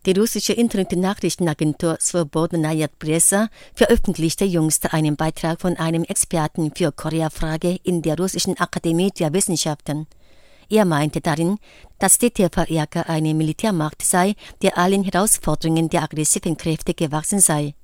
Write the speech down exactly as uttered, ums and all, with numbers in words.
Die russische Internet-Nachrichtenagentur Swobodnaya Pressa veröffentlichte jüngst einen Beitrag von einem Experten für Korea-Frage in der Russischen Akademie der Wissenschaften. Er meinte darin, dass die T V R K eine Militärmacht sei, die allen Herausforderungen der aggressiven Kräfte gewachsen sei.